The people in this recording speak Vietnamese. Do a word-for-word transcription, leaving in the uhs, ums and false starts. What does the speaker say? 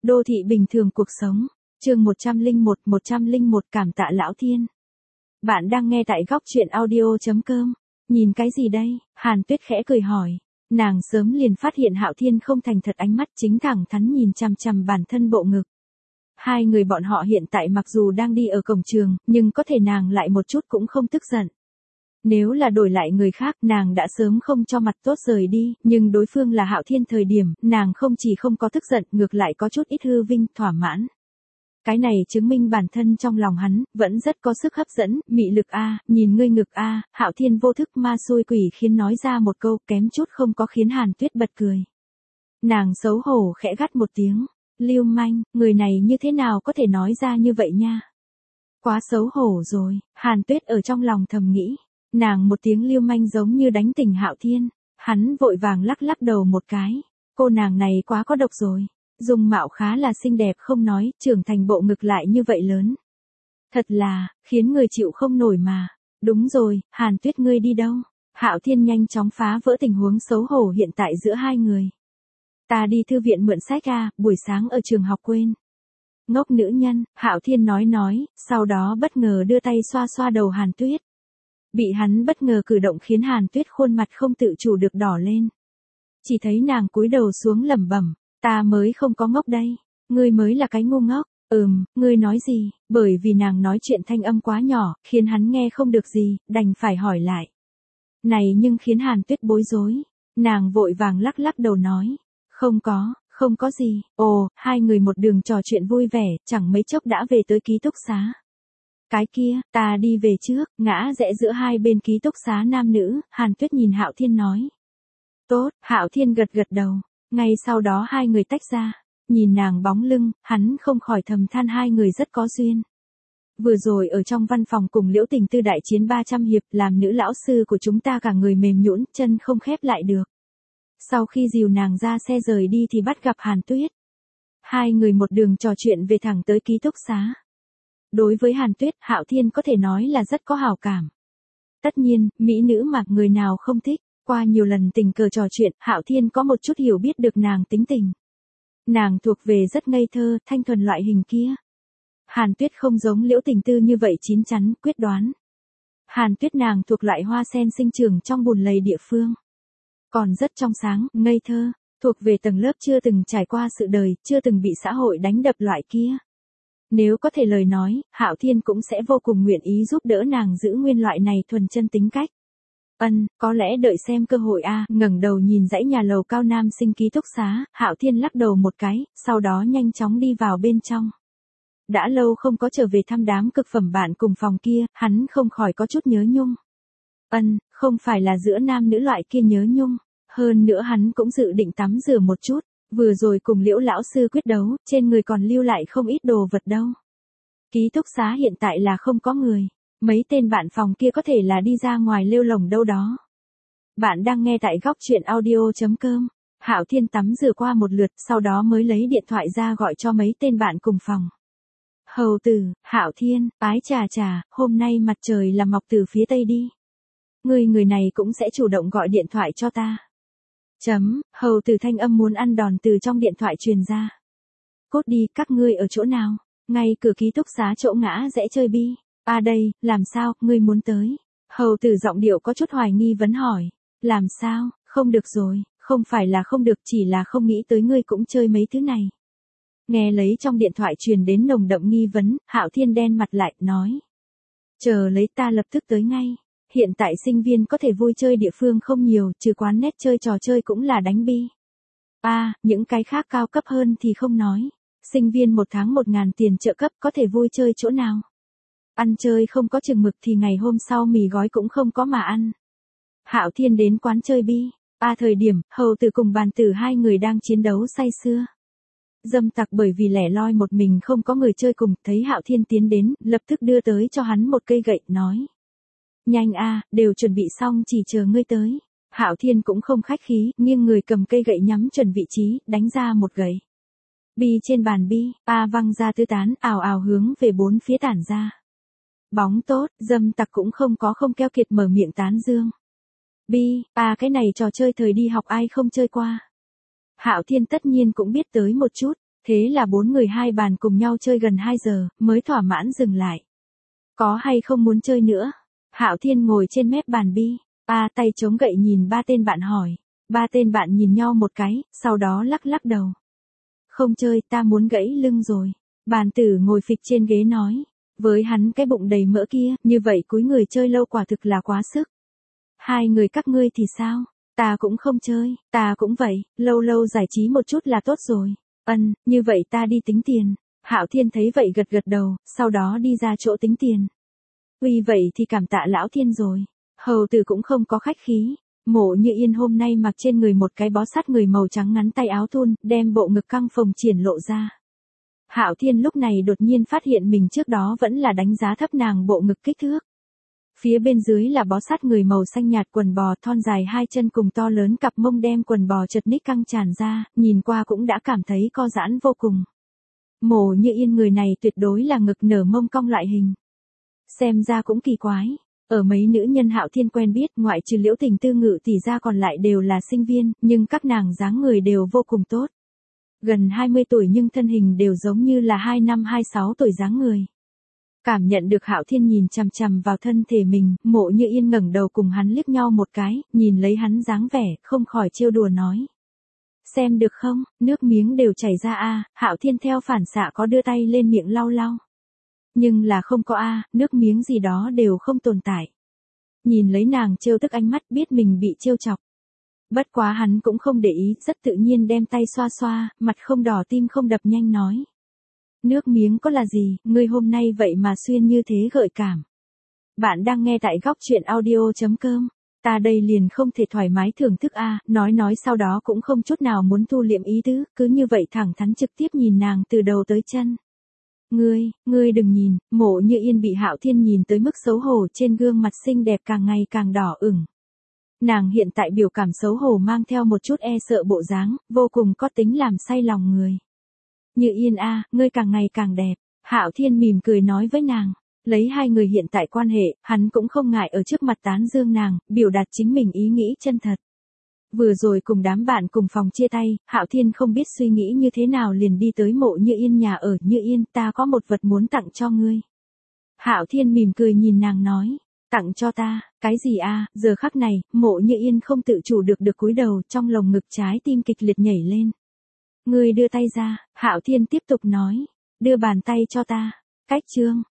Đô thị bình thường cuộc sống. Chương một trăm lẻ một, một trăm lẻ một cảm tạ lão thiên. Bạn đang nghe tại góc truyện audio chấm com. Nhìn cái gì đây? Hàn Tuyết khẽ cười hỏi. Nàng sớm liền phát hiện Hạo Thiên không thành thật, ánh mắt chính thẳng thắn nhìn chằm chằm bản thân bộ ngực. Hai người bọn họ hiện tại mặc dù đang đi ở cổng trường, nhưng có thể nàng lại một chút cũng không tức giận. Nếu là đổi lại người khác, nàng đã sớm không cho mặt tốt rời đi, nhưng đối phương là Hạo Thiên thời điểm, nàng không chỉ không có tức giận, ngược lại có chút ít hư vinh, thỏa mãn. Cái này chứng minh bản thân trong lòng hắn, vẫn rất có sức hấp dẫn, mị lực a, nhìn ngươi ngực a, Hạo Thiên vô thức ma xui quỷ khiến nói ra một câu, kém chút không có khiến Hàn Tuyết bật cười. Nàng xấu hổ khẽ gắt một tiếng, lưu manh, người này như thế nào có thể nói ra như vậy nha. Quá xấu hổ rồi, Hàn Tuyết ở trong lòng thầm nghĩ. Nàng một tiếng lưu manh giống như đánh tỉnh Hạo Thiên, hắn vội vàng lắc lắc đầu một cái, cô nàng này quá có độc rồi, dung mạo khá là xinh đẹp không nói, trưởng thành bộ ngực lại như vậy lớn. Thật là, khiến người chịu không nổi mà, đúng rồi, Hàn Tuyết ngươi đi đâu? Hạo Thiên nhanh chóng phá vỡ tình huống xấu hổ hiện tại giữa hai người. Ta đi thư viện mượn sách a, buổi sáng ở trường học quên. Ngốc nữ nhân, Hạo Thiên nói nói, sau đó bất ngờ đưa tay xoa xoa đầu Hàn Tuyết. Bị hắn bất ngờ cử động khiến Hàn Tuyết khuôn mặt không tự chủ được đỏ lên. Chỉ thấy nàng cúi đầu xuống lẩm bẩm, ta mới không có ngốc đây, ngươi mới là cái ngu ngốc. Ừm, ngươi nói gì? Bởi vì nàng nói chuyện thanh âm quá nhỏ, khiến hắn nghe không được gì, đành phải hỏi lại. Này nhưng khiến Hàn Tuyết bối rối, nàng vội vàng lắc lắc đầu nói, không có, không có gì. Ồ, hai người một đường trò chuyện vui vẻ, chẳng mấy chốc đã về tới ký túc xá. Cái kia, ta đi về trước, ngã rẽ giữa hai bên ký túc xá nam nữ, Hàn Tuyết nhìn Hạo Thiên nói. Tốt, Hạo Thiên gật gật đầu, ngay sau đó hai người tách ra, nhìn nàng bóng lưng, hắn không khỏi thầm than hai người rất có duyên. Vừa rồi ở trong văn phòng cùng Liễu Tình Tư đại chiến ba trăm hiệp, làm nữ lão sư của chúng ta cả người mềm nhũn, chân không khép lại được. Sau khi dìu nàng ra xe rời đi thì bắt gặp Hàn Tuyết. Hai người một đường trò chuyện về thẳng tới ký túc xá. Đối với Hàn Tuyết, Hạo Thiên có thể nói là rất có hảo cảm. Tất nhiên, mỹ nữ mà người nào không thích, qua nhiều lần tình cờ trò chuyện, Hạo Thiên có một chút hiểu biết được nàng tính tình. Nàng thuộc về rất ngây thơ, thanh thuần loại hình kia. Hàn Tuyết không giống Liễu Tình Tư như vậy chín chắn, quyết đoán. Hàn Tuyết nàng thuộc loại hoa sen sinh trưởng trong bùn lầy địa phương. Còn rất trong sáng, ngây thơ, thuộc về tầng lớp chưa từng trải qua sự đời, chưa từng bị xã hội đánh đập loại kia. Nếu có thể lời nói, Hạo Thiên cũng sẽ vô cùng nguyện ý giúp đỡ nàng giữ nguyên loại này thuần chân tính cách. Ân, có lẽ đợi xem cơ hội a, ngẩng đầu nhìn dãy nhà lầu cao nam sinh ký túc xá, Hạo Thiên lắc đầu một cái, sau đó nhanh chóng đi vào bên trong. Đã lâu không có trở về thăm đám cực phẩm bạn cùng phòng kia, hắn không khỏi có chút nhớ nhung. Ân, không phải là giữa nam nữ loại kia nhớ nhung, hơn nữa hắn cũng dự định tắm rửa một chút. Vừa rồi cùng Liễu lão sư quyết đấu, trên người còn lưu lại không ít đồ vật đâu. Ký túc xá hiện tại là không có người, mấy tên bạn phòng kia có thể là đi ra ngoài lêu lồng đâu đó. Bạn đang nghe tại góc truyện audio chấm com. Hạo Thiên tắm rửa qua một lượt, sau đó mới lấy điện thoại ra gọi cho mấy tên bạn cùng phòng. Hầu tử, Hạo Thiên, ái chà chà, hôm nay mặt trời là mọc từ phía tây đi. Người người này cũng sẽ chủ động gọi điện thoại cho ta. Chấm, hầu tử thanh âm muốn ăn đòn từ trong điện thoại truyền ra. Cốt đi, các ngươi ở chỗ nào? Ngay cửa ký túc xá chỗ ngã rẽ chơi bi. À đây, làm sao, ngươi muốn tới? Hầu tử giọng điệu có chút hoài nghi vấn hỏi. Làm sao, không được rồi, không phải là không được, chỉ là không nghĩ tới ngươi cũng chơi mấy thứ này. Nghe lấy trong điện thoại truyền đến nồng đậm nghi vấn, Hạo Thiên đen mặt lại, nói. Chờ lấy ta lập tức tới ngay. Hiện tại sinh viên có thể vui chơi địa phương không nhiều, trừ quán net chơi trò chơi cũng là đánh bi. À, những cái khác cao cấp hơn thì không nói. Sinh viên một tháng một ngàn tiền trợ cấp có thể vui chơi chỗ nào. Ăn chơi không có chừng mực thì ngày hôm sau mì gói cũng không có mà ăn. Hạo Thiên đến quán chơi bi. À thời điểm, hầu tử cùng bàn tử hai người đang chiến đấu say sưa. Dâm tặc bởi vì lẻ loi một mình không có người chơi cùng, thấy Hạo Thiên tiến đến, lập tức đưa tới cho hắn một cây gậy, nói. Nhanh a, đều chuẩn bị xong chỉ chờ ngươi tới. Hạo Thiên cũng không khách khí, nghiêng người cầm cây gậy nhắm chuẩn vị trí, đánh ra một gậy. Bi trên bàn bi, a văng ra tứ tán, ào ào hướng về bốn phía tản ra. Bóng tốt, dâm tặc cũng không có không keo kiệt mở miệng tán dương. Bi, a cái này trò chơi thời đi học ai không chơi qua. Hạo Thiên tất nhiên cũng biết tới một chút, Thế là bốn người hai bàn cùng nhau chơi gần hai giờ, mới thỏa mãn dừng lại. Có hay không muốn chơi nữa? Hạo Thiên ngồi trên mép bàn bi, ba tay chống gậy nhìn ba tên bạn hỏi. Ba tên bạn nhìn nhau một cái, sau đó lắc lắc đầu. Không chơi, ta muốn gãy lưng rồi. Bàn tử ngồi phịch trên ghế nói. Với hắn cái bụng đầy mỡ kia, như vậy cúi người chơi lâu quả thực là quá sức. Hai người các ngươi thì sao? Ta cũng không chơi, ta cũng vậy, lâu lâu giải trí một chút là tốt rồi. Ân, như vậy ta đi tính tiền. Hạo Thiên thấy vậy gật gật đầu, sau đó đi ra chỗ tính tiền. Vì vậy thì cảm tạ lão Thiên rồi. Hầu tử cũng không có khách khí. Mộ Như Yên hôm nay mặc trên người một cái bó sát người màu trắng ngắn tay áo thun, đem bộ ngực căng phồng triển lộ ra. Hạo Thiên lúc này đột nhiên phát hiện mình trước đó vẫn là đánh giá thấp nàng bộ ngực kích thước. Phía bên dưới là bó sát người màu xanh nhạt quần bò thon dài hai chân cùng to lớn cặp mông đem quần bò chật ních căng tràn ra, nhìn qua cũng đã cảm thấy co giãn vô cùng. Mộ Như Yên người này tuyệt đối là ngực nở mông cong loại hình. Xem ra cũng kỳ quái. Ở mấy nữ nhân Hạo Thiên quen biết, ngoại trừ Liễu Tình Tư Ngự tỷ ra còn lại đều là sinh viên, nhưng các nàng dáng người đều vô cùng tốt. Gần hai mươi tuổi nhưng thân hình đều giống như là hai năm hai sáu tuổi dáng người. Cảm nhận được Hạo Thiên nhìn chằm chằm vào thân thể mình, Mộ Như Yên ngẩng đầu cùng hắn liếc nhau một cái, nhìn lấy hắn dáng vẻ, không khỏi trêu đùa nói. Xem được không, nước miếng đều chảy ra a. Hạo Thiên theo phản xạ có đưa tay lên miệng lau lau. Nhưng là không có a, nước miếng gì đó đều không tồn tại. Nhìn lấy nàng trêu tức ánh mắt biết mình bị trêu chọc. Bất quá hắn cũng không để ý, rất tự nhiên đem tay xoa xoa, mặt không đỏ tim không đập nhanh nói. Nước miếng có là gì, ngươi hôm nay vậy mà xuyên như thế gợi cảm. Bạn đang nghe tại góc truyện audio chấm com. Ta đây liền không thể thoải mái thưởng thức a, nói nói sau đó cũng không chút nào muốn thu liệm ý tứ, cứ như vậy thẳng thắn trực tiếp nhìn nàng từ đầu tới chân. Ngươi, ngươi đừng nhìn, Mộ Như Yên bị Hạo Thiên nhìn tới mức xấu hổ trên gương mặt xinh đẹp càng ngày càng đỏ ửng. Nàng hiện tại biểu cảm xấu hổ mang theo một chút e sợ bộ dáng, vô cùng có tính làm say lòng người. Như Yên a, ngươi càng ngày càng đẹp. Hạo Thiên mỉm cười nói với nàng. Lấy hai người hiện tại quan hệ, hắn cũng không ngại ở trước mặt tán dương nàng, biểu đạt chính mình ý nghĩ chân thật. Vừa rồi cùng đám bạn cùng phòng chia tay, Hạo Thiên không biết suy nghĩ như thế nào liền đi tới Mộ Như Yên nhà ở. Như Yên, ta có một vật muốn tặng cho ngươi. Hạo Thiên mỉm cười nhìn nàng nói. Tặng cho ta, cái gì a? Giờ khắc này, Mộ Như Yên không tự chủ được được cúi đầu, trong lồng ngực trái tim kịch liệt nhảy lên. Ngươi đưa tay ra, Hạo Thiên tiếp tục nói. Đưa bàn tay cho ta. Cách chương.